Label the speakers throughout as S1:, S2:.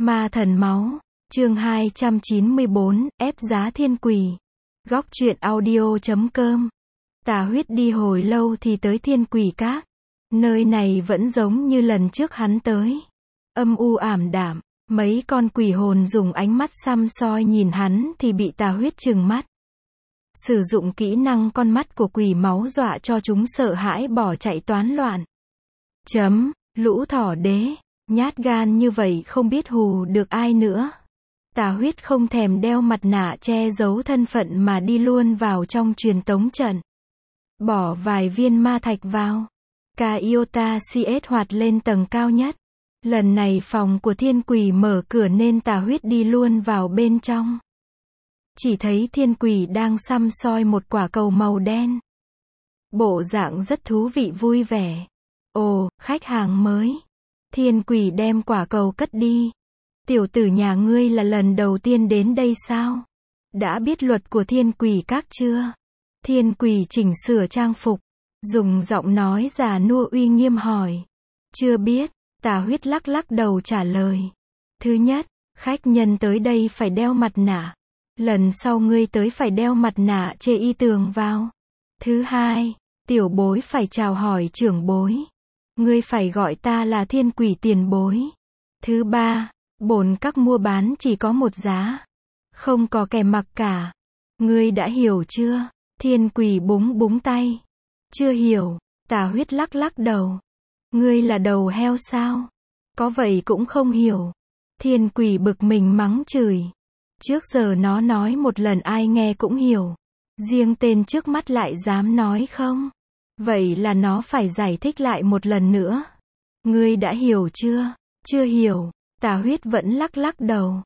S1: Ma thần máu, chương 294, ép giá thiên quỷ. Góc truyện audio.com. Tà huyết đi hồi lâu thì tới thiên quỷ các. Nơi này vẫn giống như lần trước hắn tới. Âm u ảm đạm, mấy con quỷ hồn dùng ánh mắt săm soi nhìn hắn thì bị tà huyết trừng mắt. Sử dụng kỹ năng con mắt của quỷ máu dọa cho chúng sợ hãi bỏ chạy toán loạn. Lũ thỏ đế, nhát gan như vậy không biết hù được ai nữa. Tà huyết không thèm đeo mặt nạ che giấu thân phận mà đi luôn vào trong truyền tống trận. Bỏ vài viên ma thạch vào. Iota CS hoạt lên tầng cao nhất. Lần này phòng của thiên quỷ mở cửa nên tà huyết đi luôn vào bên trong. Chỉ thấy thiên quỷ đang săm soi một quả cầu màu đen. Bộ dạng rất thú vị vui vẻ. Ồ, khách hàng mới. Thiên quỷ đem quả cầu cất đi. Tiểu tử nhà ngươi là lần đầu tiên đến đây sao? Đã biết luật của thiên quỷ các chưa? Thiên quỷ chỉnh sửa trang phục. Dùng giọng nói già nua uy nghiêm hỏi. Chưa biết, tà huyết lắc lắc đầu trả lời. Thứ nhất, khách nhân tới đây phải đeo mặt nạ. Lần sau ngươi tới phải đeo mặt nạ chê y tường vào. Thứ hai, tiểu bối phải chào hỏi trưởng bối. Ngươi phải gọi ta là thiên quỷ tiền bối. Thứ ba, bổn các mua bán chỉ có một giá. Không có kẻ mặc cả. Ngươi đã hiểu chưa? Thiên quỷ búng búng tay. Chưa hiểu, tà huyết lắc lắc đầu. Ngươi là đầu heo sao? Có vậy cũng không hiểu. Thiên quỷ bực mình mắng chửi. Trước giờ nó nói một lần ai nghe cũng hiểu. Riêng tên trước mắt lại dám nói không? Vậy là nó phải giải thích lại một lần nữa. Ngươi đã hiểu chưa? Chưa hiểu, tà huyết vẫn lắc lắc đầu.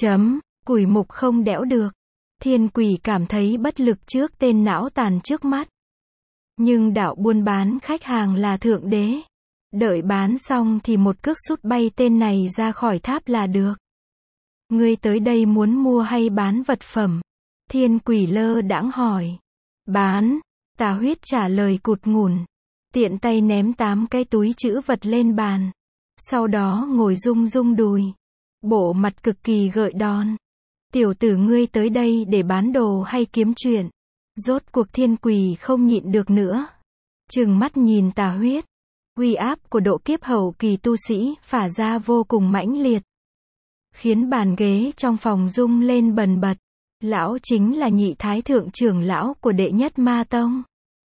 S1: Quỷ mục không đẽo được. Thiên quỷ cảm thấy bất lực trước tên não tàn trước mắt. Nhưng đạo buôn bán khách hàng là thượng đế. Đợi bán xong thì một cước sút bay tên này ra khỏi tháp là được. Ngươi tới đây muốn mua hay bán vật phẩm? Thiên quỷ lơ đãng hỏi. Bán. Tà huyết trả lời cụt ngủn. Tiện tay ném 8 cái túi trữ vật lên bàn. Sau đó ngồi rung rung đùi. Bộ mặt cực kỳ gợi đòn. Tiểu tử ngươi tới đây để bán đồ hay kiếm chuyện? Rốt cuộc thiên quỷ không nhịn được nữa. Trừng mắt nhìn tà huyết. Uy áp của độ kiếp hậu kỳ tu sĩ phả ra vô cùng mãnh liệt. Khiến bàn ghế trong phòng rung lên bần bật. Lão chính là nhị thái thượng trưởng lão của đệ nhất ma tông.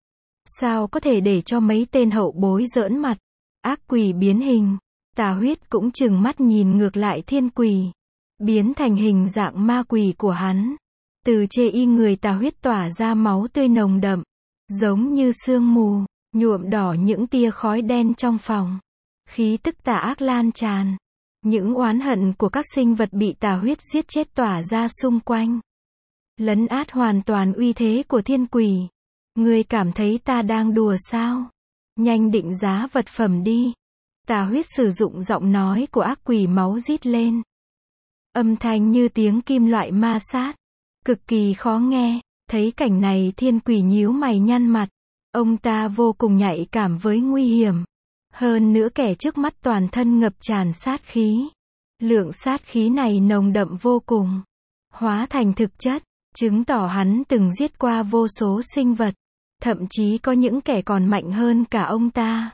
S1: Sao có thể để cho mấy tên hậu bối giỡn mặt? Ác quỷ biến hình. Tà huyết cũng trừng mắt nhìn ngược lại thiên quỷ. Biến thành hình dạng ma quỷ của hắn. Từ chê y người tà huyết tỏa ra máu tươi nồng đậm. Giống như sương mù, nhuộm đỏ những tia khói đen trong phòng. Khí tức tà ác lan tràn. Những oán hận của các sinh vật bị tà huyết giết chết tỏa ra xung quanh. Lấn át hoàn toàn uy thế của thiên quỷ. Ngươi cảm thấy ta đang đùa sao? Nhanh định giá vật phẩm đi. Tà huyết sử dụng giọng nói của ác quỷ máu rít lên. Âm thanh như tiếng kim loại ma sát. Cực kỳ khó nghe. Thấy cảnh này thiên quỷ nhíu mày nhăn mặt. Ông ta vô cùng nhạy cảm với nguy hiểm. Hơn nữa kẻ trước mắt toàn thân ngập tràn sát khí. Lượng sát khí này nồng đậm vô cùng. Hóa thành thực chất. Chứng tỏ hắn từng giết qua vô số sinh vật. Thậm chí có những kẻ còn mạnh hơn cả ông ta.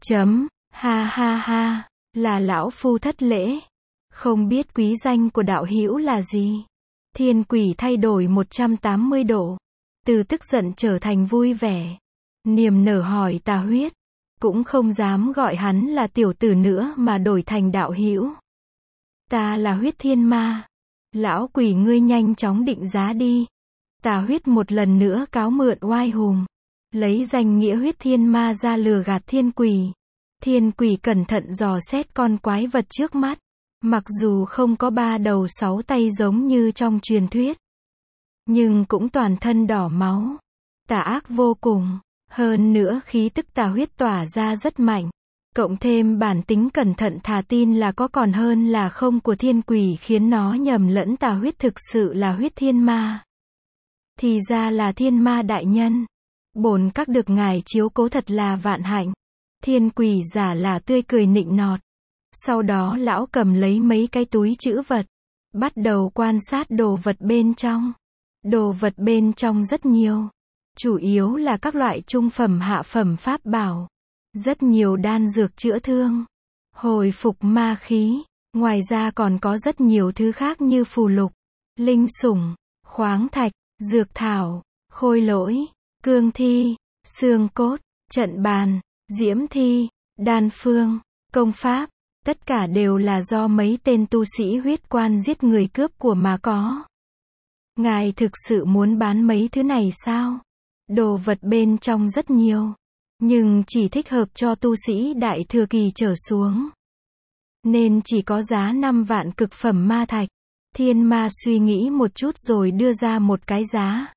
S1: Ha ha ha. Là lão phu thất lễ. Không biết quý danh của đạo hữu là gì? Thiên quỷ thay đổi 180 độ. Từ tức giận trở thành vui vẻ. Niềm nở hỏi tà huyết. Cũng không dám gọi hắn là tiểu tử nữa mà đổi thành đạo hữu. Ta là huyết thiên ma. Lão quỷ ngươi nhanh chóng định giá đi. Tà huyết một lần nữa cáo mượn oai hùng. Lấy danh nghĩa huyết thiên ma ra lừa gạt thiên quỷ. Thiên quỷ cẩn thận dò xét con quái vật trước mắt. Mặc dù không có 3 đầu 6 tay giống như trong truyền thuyết. Nhưng cũng toàn thân đỏ máu. Tà ác vô cùng. Hơn nữa khí tức tà huyết tỏa ra rất mạnh. Cộng thêm bản tính cẩn thận thà tin là có còn hơn là không của thiên quỷ khiến nó nhầm lẫn tà huyết thực sự là huyết thiên ma. Thì ra là thiên ma đại nhân. Bổn các được ngài chiếu cố thật là vạn hạnh. Thiên quỷ giả là tươi cười nịnh nọt. Sau đó lão cầm lấy mấy cái túi trữ vật, bắt đầu quan sát đồ vật bên trong. Đồ vật bên trong rất nhiều, chủ yếu là các loại trung phẩm hạ phẩm pháp bảo, rất nhiều đan dược chữa thương, hồi phục ma khí, ngoài ra còn có rất nhiều thứ khác như phù lục, linh sủng, khoáng thạch, dược thảo, khôi lỗi, cương thi, xương cốt, trận bàn, diễm thi, đan phương, công pháp, tất cả đều là do mấy tên tu sĩ huyết quan giết người cướp của mà có. Ngài thực sự muốn bán mấy thứ này sao? Đồ vật bên trong rất nhiều, nhưng chỉ thích hợp cho tu sĩ đại thừa kỳ trở xuống. Nên chỉ có giá 5 vạn cực phẩm ma thạch. Thiên ma suy nghĩ một chút rồi đưa ra một cái giá.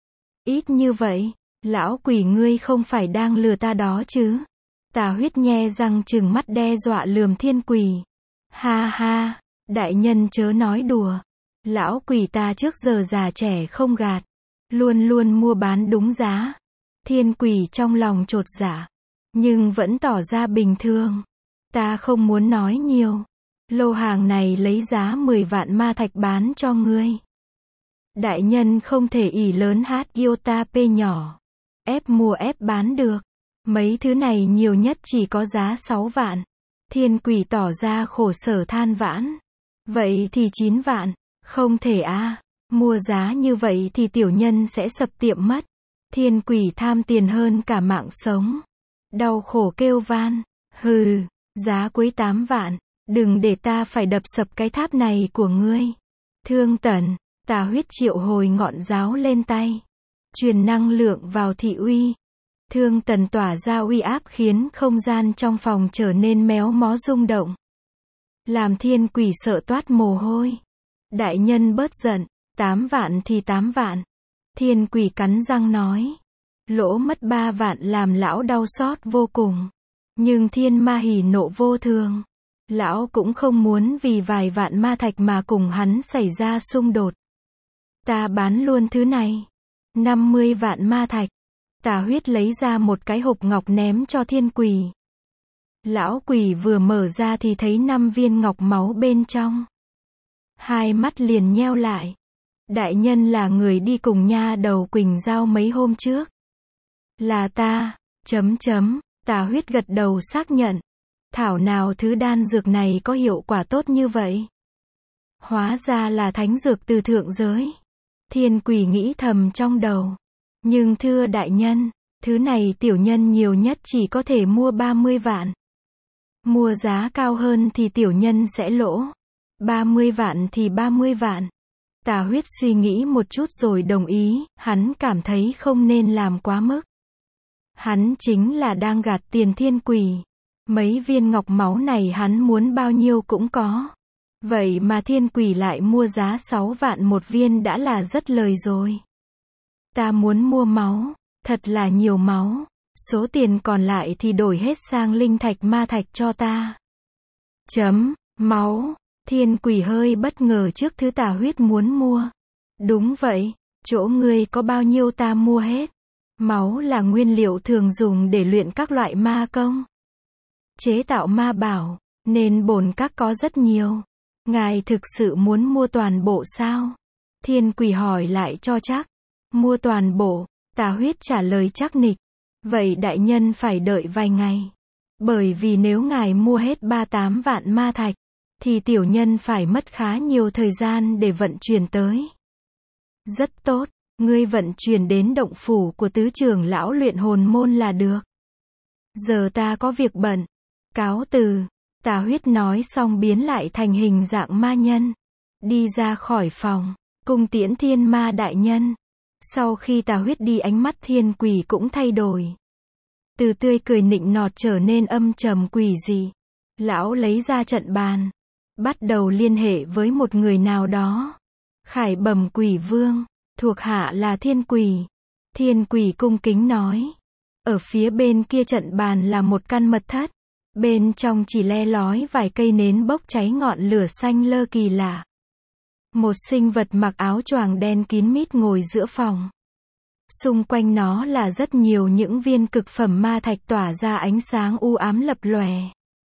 S1: Ít như vậy, lão quỷ ngươi không phải đang lừa ta đó chứ? Tà Huyết nhe răng trừng mắt đe dọa lườm thiên quỷ. Ha ha, đại nhân chớ nói đùa. Lão quỷ ta trước giờ già trẻ không gạt, luôn luôn mua bán đúng giá. Thiên quỷ trong lòng chột dạ, nhưng vẫn tỏ ra bình thường. Ta không muốn nói nhiều. Lô hàng này lấy giá 10 vạn ma thạch bán cho ngươi. Đại nhân không thể ỷ lớn hát iota p nhỏ. Ép mua ép bán được. Mấy thứ này nhiều nhất chỉ có giá 6 vạn. Thiên quỷ tỏ ra khổ sở than vãn. Vậy thì 9 vạn. Không thể à. Mua giá như vậy thì tiểu nhân sẽ sập tiệm mất. Thiên quỷ tham tiền hơn cả mạng sống. Đau khổ kêu van. Hừ, giá cuối 8 vạn. Đừng để ta phải đập sập cái tháp này của ngươi. Thương Tần, Tà Huyết triệu hồi ngọn giáo lên tay. Truyền năng lượng vào thị uy. Thương Tần tỏa ra uy áp khiến không gian trong phòng trở nên méo mó rung động. Làm thiên quỷ sợ toát mồ hôi. Đại nhân bớt giận, 8 vạn thì 8 vạn. Thiên quỷ cắn răng nói. Lỗ mất 3 vạn làm lão đau xót vô cùng. Nhưng thiên ma hỉ nộ vô thường. Lão cũng không muốn vì vài vạn ma thạch mà cùng hắn xảy ra xung đột. Ta bán luôn thứ này. 50 vạn ma thạch. Tà Huyết lấy ra một cái hộp ngọc ném cho thiên quỷ. Lão quỷ vừa mở ra thì thấy 5 viên ngọc máu bên trong. Hai mắt liền nheo lại. Đại nhân là người đi cùng nha đầu Quỳnh Giao mấy hôm trước. Là ta. Tà Huyết gật đầu xác nhận. Thảo nào thứ đan dược này có hiệu quả tốt như vậy? Hóa ra là thánh dược từ thượng giới. Thiên quỷ nghĩ thầm trong đầu. Nhưng thưa đại nhân, thứ này tiểu nhân nhiều nhất chỉ có thể mua 30 vạn. Mua giá cao hơn thì tiểu nhân sẽ lỗ. 30 vạn thì 30 vạn. Tà Huyết suy nghĩ một chút rồi đồng ý, hắn cảm thấy không nên làm quá mức. Hắn chính là đang gạt tiền thiên quỷ. Mấy viên ngọc máu này hắn muốn bao nhiêu cũng có. Vậy mà thiên quỷ lại mua giá 6 vạn một viên đã là rất lời rồi. Ta muốn mua máu, thật là nhiều máu. Số tiền còn lại thì đổi hết sang linh thạch ma thạch cho ta. Máu. Thiên quỷ hơi bất ngờ trước thứ Tà Huyết muốn mua. Đúng vậy, chỗ ngươi có bao nhiêu ta mua hết. Máu là nguyên liệu thường dùng để luyện các loại ma công. Chế tạo ma bảo, nên bổn các có rất nhiều. Ngài thực sự muốn mua toàn bộ sao? Thiên quỷ hỏi lại cho chắc. Mua toàn bộ, Tà Huyết trả lời chắc nịch. Vậy đại nhân phải đợi vài ngày. Bởi vì nếu ngài mua hết 38 vạn ma thạch, thì tiểu nhân phải mất khá nhiều thời gian để vận chuyển tới. Rất tốt, ngươi vận chuyển đến động phủ của tứ trưởng lão luyện hồn môn là được. Giờ ta có việc bận. Cáo từ. Tà Huyết nói xong biến lại thành hình dạng ma nhân. Đi ra khỏi phòng. Cung tiễn thiên ma đại nhân. Sau khi Tà Huyết đi ánh mắt thiên quỷ cũng thay đổi. Từ tươi cười nịnh nọt trở nên âm trầm quỷ dị. Lão lấy ra trận bàn. Bắt đầu liên hệ với một người nào đó. Khải Bẩm quỷ vương. Thuộc hạ là thiên quỷ. Thiên quỷ cung kính nói. Ở phía bên kia trận bàn là một căn mật thất. Bên trong chỉ le lói vài cây nến bốc cháy ngọn lửa xanh lơ kỳ lạ. Một sinh vật mặc áo choàng đen kín mít ngồi giữa phòng. Xung quanh nó là rất nhiều những viên cực phẩm ma thạch tỏa ra ánh sáng u ám lập lòe.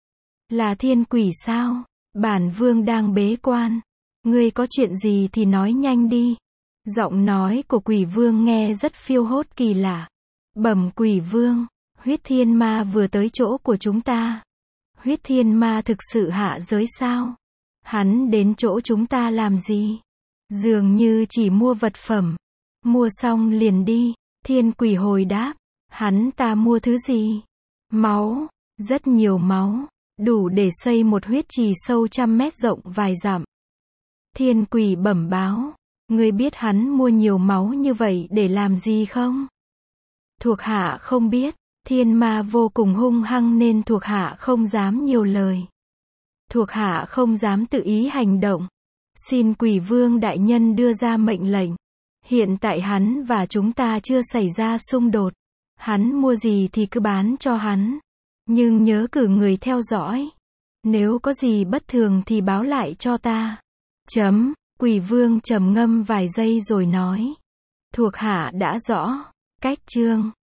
S1: Là thiên quỷ sao? Bản vương đang bế quan. Ngươi có chuyện gì thì nói nhanh đi. Giọng nói của quỷ vương nghe rất phiêu hốt kỳ lạ. Bẩm quỷ vương, huyết thiên ma vừa tới chỗ của chúng ta. Huyết thiên ma thực sự hạ giới sao? Hắn đến chỗ chúng ta làm gì? Dường như chỉ mua vật phẩm. Mua xong liền đi. Thiên quỷ hồi đáp. Hắn ta mua thứ gì? Máu. Rất nhiều máu. Đủ để xây một huyết trì sâu 100 mét rộng vài dặm. Thiên quỷ bẩm báo. Ngươi biết hắn mua nhiều máu như vậy để làm gì không? Thuộc hạ không biết. Thiên ma vô cùng hung hăng nên thuộc hạ không dám nhiều lời. Thuộc hạ không dám tự ý hành động. Xin quỷ vương đại nhân đưa ra mệnh lệnh. Hiện tại hắn và chúng ta chưa xảy ra xung đột. Hắn mua gì thì cứ bán cho hắn. Nhưng nhớ cử người theo dõi. Nếu có gì bất thường thì báo lại cho ta. Quỷ vương trầm ngâm vài giây rồi nói. Thuộc hạ đã rõ. Cách chương